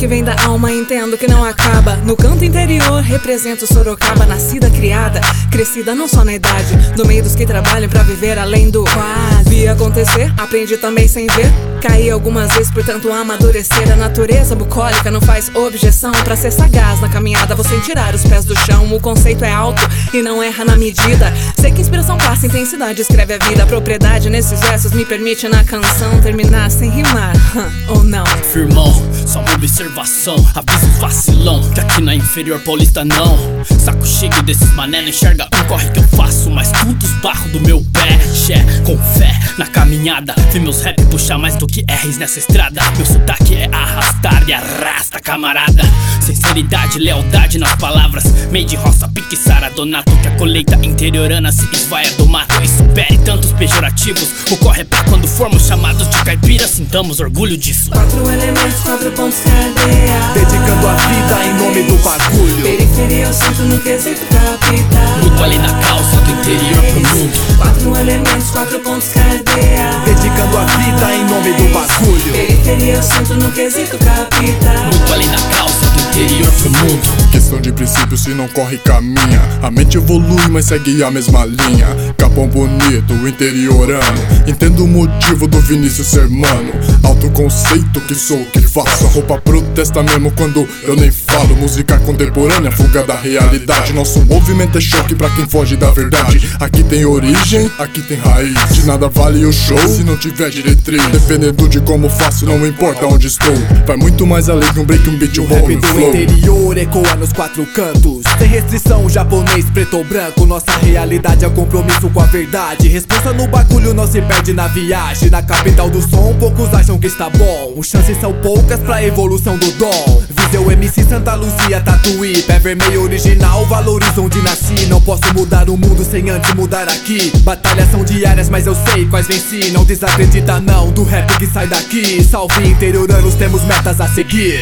vem da alma, entendo que não acaba. No canto interior, represento Sorocaba. Nascida, criada, crescida não só na idade, no meio dos que trabalham pra viver além do quase. Vi acontecer, aprendi também sem ver. Caí algumas vezes por tanto amadurecer. A natureza bucólica não faz objeção. Pra ser sagaz na caminhada, vou sem tirar os pés do chão. O conceito é alto e não erra na medida. Sei que inspiração passa, intensidade escreve a vida. A propriedade nesses versos me permite na canção terminar sem rimar, ou não. Firmão, só uma observação, avisa os vacilão, que aqui na inferior paulista não. Saco cheio desses mané, não enxerga um corre que eu faço, mas tudo esbarro do meu pé. Xé, com fé, na caminhada, vi meus rap puxar mais do que R's nessa estrada. Meu sotaque é arrastar e arrasta, camarada. Sinceridade, lealdade nas palavras. Made roça, pique Saradonato, que a colheita interiorana se esvaia do mato e supere tantos pejorativos. O corre é pra quando formos chamados de caipira, sintamos orgulho disso. 4 elementos, 4 pontos, cadeia. Dedicando a vida em nome do bagulho. Periferia, eu sinto no quesito capital. Luto ali na calça, do interior pro mundo. 4 elementos, 4 pontos, cadeia. Dedicando a vida em nome do bagulho. Periferia, eu sinto no quesito capital. Luto ali na calça, do interior pro mundo. Questão de princípio, se não corre, caminha. A mente evolui, mas segue a mesma linha. Capão bonito, interiorano. Entendo o motivo do Vinícius ser mano. Alto conceito, que sou o que faço. A roupa protesta mesmo quando eu nem falo. Música contemporânea, fuga da realidade. Nosso movimento é choque pra quem foge da verdade. Aqui tem origem, aqui tem raiz. De nada vale o show se não tiver diretriz. Dependendo de como faço, não importa onde estou. Vai muito mais além que um break, um beat, um bom rap do flow. interior ecoa nos 4 cantos. Sem restrição, japonês, preto ou branco. Nossa realidade é compromisso com a verdade. Responsa no bagulho, não se perde na viagem. Na capital do som, poucos acham que está bom. Chances são poucas pra evolução do dom. Viseu MC, Santa Luzia, Tatuí. Pé vermelho original, valorizo onde nasci. Não posso mudar o mundo sem antes mudar aqui. Batalhas são diárias, mas eu sei quais venci. Não desacredita não do rap que sai daqui. Salve interioranos, temos metas a seguir.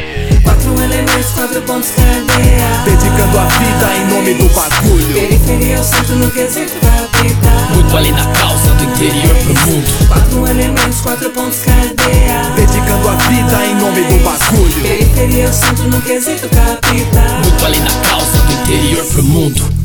4 elementos, 4 pontos, cadeia. Dedicando a vida em nome do bagulho. Periferia, eu sinto no quesito capital. Muito ali na calça, do interior pro mundo. 4 elementos, 4 pontos, cadeia. Dedicando a vida em nome do bagulho. Periferia, eu sinto no quesito capital. Muito ali na calça, do interior pro mundo.